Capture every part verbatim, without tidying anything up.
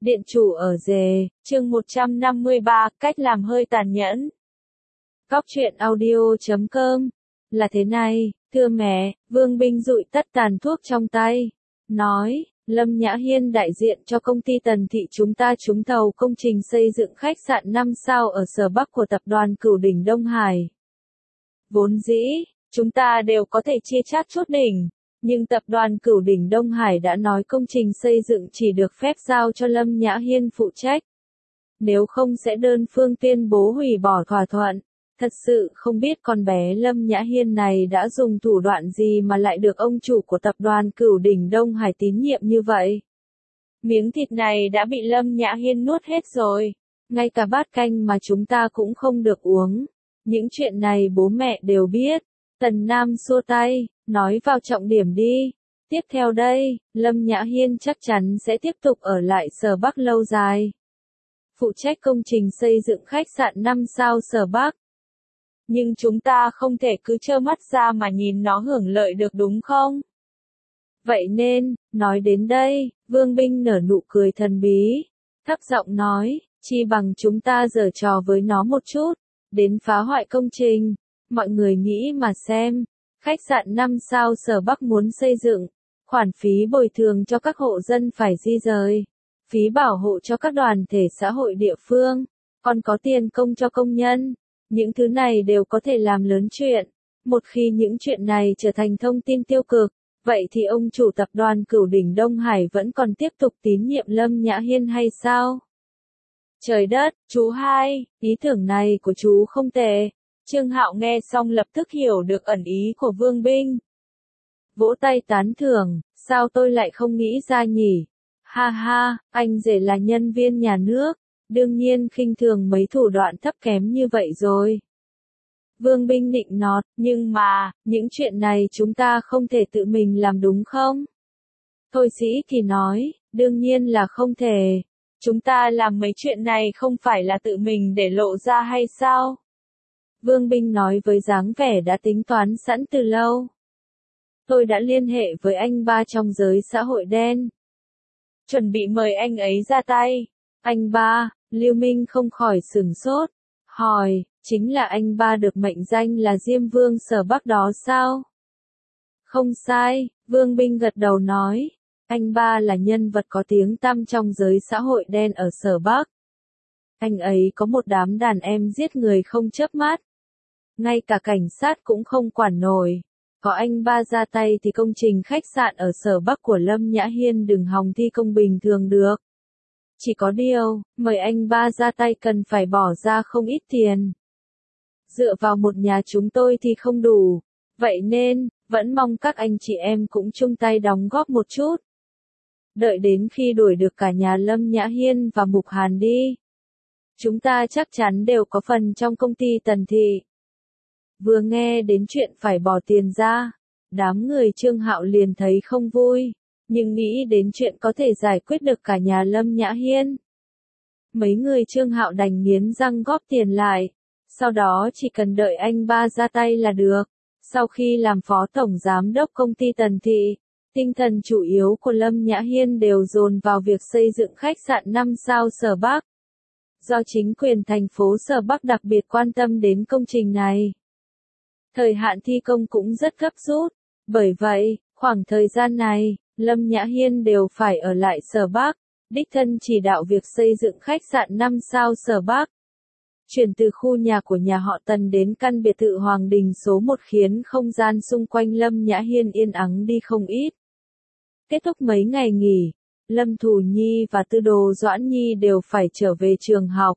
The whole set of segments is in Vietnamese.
Điện chủ ở rề, chương một trăm năm mươi ba, cách làm hơi tàn nhẫn. Góc truyện audio chấm com. Là thế này, thưa mẹ, Vương Binh dụi tắt tàn thuốc trong tay. Nói, Lâm Nhã Hiên đại diện cho công ty Tần Thị chúng ta trúng thầu công trình xây dựng khách sạn năm sao ở Sở Bắc của tập đoàn Cửu Đỉnh Đông Hải. Vốn dĩ, chúng ta đều có thể chia chác chốt đỉnh. Nhưng tập đoàn Cửu Đỉnh Đông Hải đã nói công trình xây dựng chỉ được phép giao cho Lâm Nhã Hiên phụ trách. Nếu không sẽ đơn phương tuyên bố hủy bỏ thỏa thuận. Thật sự không biết con bé Lâm Nhã Hiên này đã dùng thủ đoạn gì mà lại được ông chủ của tập đoàn Cửu Đỉnh Đông Hải tín nhiệm như vậy. Miếng thịt này đã bị Lâm Nhã Hiên nuốt hết rồi. Ngay cả bát canh mà chúng ta cũng không được uống. Những chuyện này bố mẹ đều biết. Tần Nam xua tay, nói vào trọng điểm đi. Tiếp theo đây, Lâm Nhã Hiên chắc chắn sẽ tiếp tục ở lại Sở Bắc lâu dài. Phụ trách công trình xây dựng khách sạn năm sao Sở Bắc. Nhưng chúng ta không thể cứ trơ mắt ra mà nhìn nó hưởng lợi được đúng không? Vậy nên, nói đến đây, Vương Binh nở nụ cười thần bí. Thấp giọng nói, chi bằng chúng ta giở trò với nó một chút, đến phá hoại công trình. Mọi người nghĩ mà xem, khách sạn năm sao Sở Bắc muốn xây dựng, khoản phí bồi thường cho các hộ dân phải di rời, phí bảo hộ cho các đoàn thể xã hội địa phương, còn có tiền công cho công nhân, những thứ này đều có thể làm lớn chuyện. Một khi những chuyện này trở thành thông tin tiêu cực, vậy thì ông chủ tập đoàn Cửu Đỉnh Đông Hải vẫn còn tiếp tục tín nhiệm Lâm Nhã Hiên hay sao? Trời đất, chú hai, ý tưởng này của chú không tệ. Trương Hạo nghe xong lập tức hiểu được ẩn ý của Vương Binh. Vỗ tay tán thưởng, sao tôi lại không nghĩ ra nhỉ? Ha ha, anh rể là nhân viên nhà nước, đương nhiên khinh thường mấy thủ đoạn thấp kém như vậy rồi. Vương Binh nịnh nọt, nhưng mà, những chuyện này chúng ta không thể tự mình làm đúng không? Thôi sĩ thì nói, đương nhiên là không thể. Chúng ta làm mấy chuyện này không phải là tự mình để lộ ra hay sao? Vương Binh nói với dáng vẻ đã tính toán sẵn từ lâu. Tôi đã liên hệ với anh ba trong giới xã hội đen. Chuẩn bị mời anh ấy ra tay. Anh ba, Lưu Minh không khỏi sửng sốt. Hỏi, chính là anh ba được mệnh danh là Diêm Vương Sở Bắc đó sao? Không sai, Vương Binh gật đầu nói. Anh ba là nhân vật có tiếng tăm trong giới xã hội đen ở Sở Bắc. Anh ấy có một đám đàn em giết người không chớp mắt. Ngay cả cảnh sát cũng không quản nổi. Có anh ba ra tay thì công trình khách sạn ở Sở Bắc của Lâm Nhã Hiên đừng hòng thi công bình thường được. Chỉ có điều, mời anh ba ra tay cần phải bỏ ra không ít tiền. Dựa vào một nhà chúng tôi thì không đủ. Vậy nên, vẫn mong các anh chị em cũng chung tay đóng góp một chút. Đợi đến khi đuổi được cả nhà Lâm Nhã Hiên và Mục Hàn đi. Chúng ta chắc chắn đều có phần trong công ty Tần Thị. Vừa nghe đến chuyện phải bỏ tiền ra, đám người Trương Hạo liền thấy không vui, nhưng nghĩ đến chuyện có thể giải quyết được cả nhà Lâm Nhã Hiên. Mấy người Trương Hạo đành nghiến răng góp tiền lại, sau đó chỉ cần đợi anh ba ra tay là được. Sau khi làm phó tổng giám đốc công ty Tần Thị, tinh thần chủ yếu của Lâm Nhã Hiên đều dồn vào việc xây dựng khách sạn năm sao Sở Bắc. Do chính quyền thành phố Sở Bắc đặc biệt quan tâm đến công trình này. Thời hạn thi công cũng rất gấp rút, bởi vậy, khoảng thời gian này, Lâm Nhã Hiên đều phải ở lại Sở Bắc, đích thân chỉ đạo việc xây dựng khách sạn năm sao Sở Bắc. Chuyển từ khu nhà của nhà họ Tần đến căn biệt thự Hoàng Đình số một khiến không gian xung quanh Lâm Nhã Hiên yên ắng đi không ít. Kết thúc mấy ngày nghỉ, Lâm Thù Nhi và Tư Đồ Doãn Nhi đều phải trở về trường học.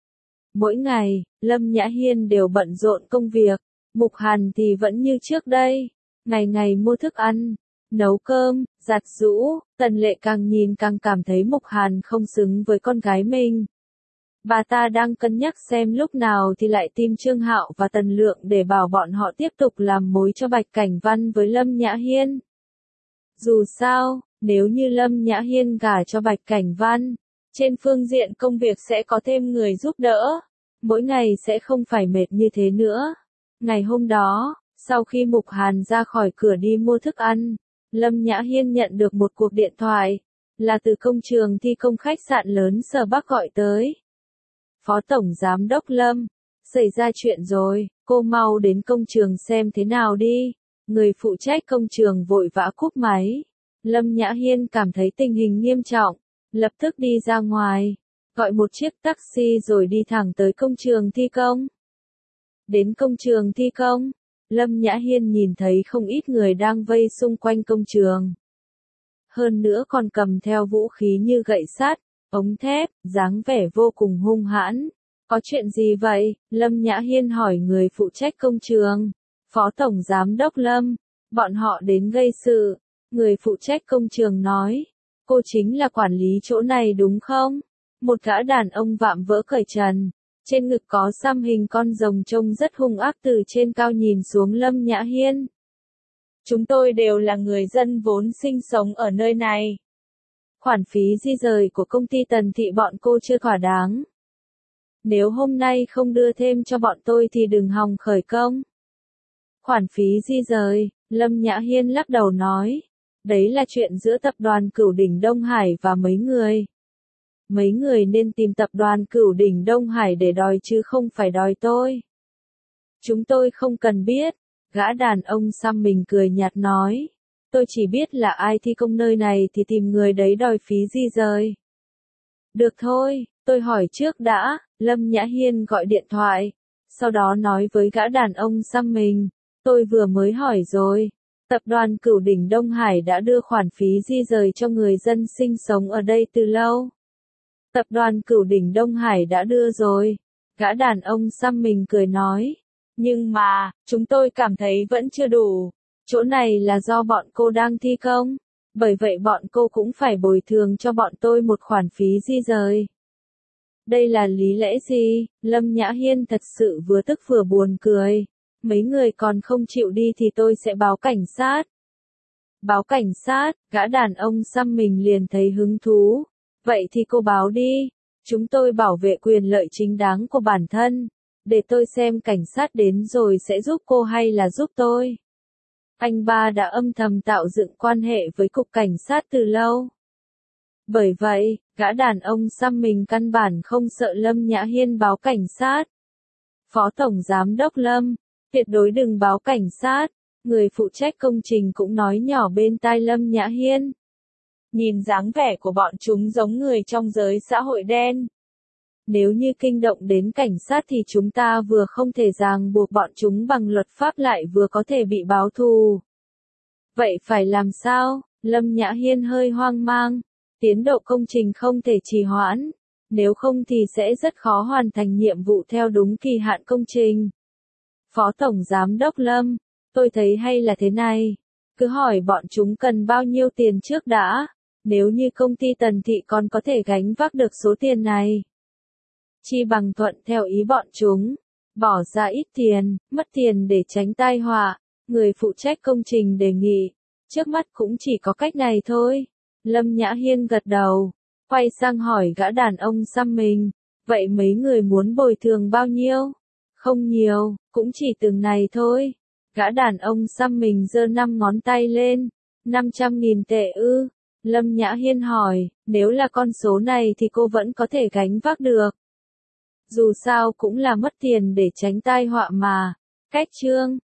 Mỗi ngày, Lâm Nhã Hiên đều bận rộn công việc. Mục Hàn thì vẫn như trước đây, ngày ngày mua thức ăn, nấu cơm, giặt giũ. Tần Lệ càng nhìn càng cảm thấy Mục Hàn không xứng với con gái mình. Bà ta đang cân nhắc xem lúc nào thì lại tìm Trương Hạo và Tần Lượng để bảo bọn họ tiếp tục làm mối cho Bạch Cảnh Văn với Lâm Nhã Hiên. Dù sao, nếu như Lâm Nhã Hiên gả cho Bạch Cảnh Văn, trên phương diện công việc sẽ có thêm người giúp đỡ, mỗi ngày sẽ không phải mệt như thế nữa. Ngày hôm đó, sau khi Mục Hàn ra khỏi cửa đi mua thức ăn, Lâm Nhã Hiên nhận được một cuộc điện thoại. là từ công trường thi công khách sạn lớn Sở Bắc gọi tới. Phó Tổng Giám đốc Lâm, xảy ra chuyện rồi, cô mau đến công trường xem thế nào đi. Người phụ trách công trường vội vã cúp máy. Lâm Nhã Hiên cảm thấy tình hình nghiêm trọng, lập tức đi ra ngoài, gọi một chiếc taxi rồi đi thẳng tới công trường thi công. Đến công trường thi công, Lâm Nhã Hiên nhìn thấy không ít người đang vây xung quanh công trường. Hơn nữa còn cầm theo vũ khí như gậy sắt, ống thép, dáng vẻ vô cùng hung hãn. Có chuyện gì vậy? Lâm Nhã Hiên hỏi người phụ trách công trường. Phó Tổng Giám đốc Lâm, bọn họ đến gây sự. Người phụ trách công trường nói, cô chính là quản lý chỗ này đúng không? Một gã đàn ông vạm vỡ cởi trần, trên ngực có xăm hình con rồng trông rất hung ác từ trên cao nhìn xuống Lâm Nhã Hiên. Chúng tôi đều là người dân vốn sinh sống ở nơi này. Khoản phí di rời của công ty Tần Thị bọn cô chưa thỏa đáng. Nếu hôm nay không đưa thêm cho bọn tôi thì đừng hòng khởi công. Khoản phí di rời, Lâm Nhã Hiên lắc đầu nói. Đấy là chuyện giữa tập đoàn Cửu Đỉnh Đông Hải và mấy người. Mấy người nên tìm tập đoàn Cửu Đỉnh Đông Hải để đòi chứ không phải đòi tôi. Chúng tôi không cần biết. Gã đàn ông xăm mình cười nhạt nói. Tôi chỉ biết là ai thi công nơi này thì tìm người đấy đòi phí di rời. Được thôi, tôi hỏi trước đã. Lâm Nhã Hiên gọi điện thoại. Sau đó nói với gã đàn ông xăm mình. Tôi vừa mới hỏi rồi. Tập đoàn Cửu Đỉnh Đông Hải đã đưa khoản phí di rời cho người dân sinh sống ở đây từ lâu. Tập đoàn Cửu Đỉnh Đông Hải đã đưa rồi. Gã đàn ông xăm mình cười nói. Nhưng mà, chúng tôi cảm thấy vẫn chưa đủ. Chỗ này là do bọn cô đang thi công. Bởi vậy bọn cô cũng phải bồi thường cho bọn tôi một khoản phí di rời. Đây là lý lẽ gì? Lâm Nhã Hiên thật sự vừa tức vừa buồn cười. Mấy người còn không chịu đi thì tôi sẽ báo cảnh sát. Báo cảnh sát, gã đàn ông xăm mình liền thấy hứng thú. Vậy thì cô báo đi. Chúng tôi bảo vệ quyền lợi chính đáng của bản thân. Để tôi xem cảnh sát đến rồi sẽ giúp cô hay là giúp tôi. Anh ba đã âm thầm tạo dựng quan hệ với cục cảnh sát từ lâu. Bởi vậy, gã đàn ông xăm mình căn bản không sợ Lâm Nhã Hiên báo cảnh sát. Phó Tổng Giám đốc Lâm, tuyệt đối đừng báo cảnh sát. Người phụ trách công trình cũng nói nhỏ bên tai Lâm Nhã Hiên. Nhìn dáng vẻ của bọn chúng giống người trong giới xã hội đen. Nếu như kinh động đến cảnh sát thì chúng ta vừa không thể ràng buộc bọn chúng bằng luật pháp lại vừa có thể bị báo thù. Vậy phải làm sao? Lâm Nhã Hiên hơi hoang mang. Tiến độ công trình không thể trì hoãn. Nếu không thì sẽ rất khó hoàn thành nhiệm vụ theo đúng kỳ hạn công trình. Phó Tổng Giám đốc Lâm, tôi thấy hay là thế này. Cứ hỏi bọn chúng cần bao nhiêu tiền trước đã. Nếu như công ty Tần Thị còn có thể gánh vác được số tiền này. Chi bằng thuận theo ý bọn chúng. Bỏ ra ít tiền, mất tiền để tránh tai họa. Người phụ trách công trình đề nghị. Trước mắt cũng chỉ có cách này thôi. Lâm Nhã Hiên gật đầu. Quay sang hỏi gã đàn ông xăm mình. Vậy mấy người muốn bồi thường bao nhiêu? Không nhiều, cũng chỉ từng này thôi. Gã đàn ông xăm mình giơ năm ngón tay lên. năm trăm nghìn tệ ư? Lâm Nhã Hiên hỏi, nếu là con số này thì cô vẫn có thể gánh vác được. Dù sao cũng là mất tiền để tránh tai họa mà. Cách chương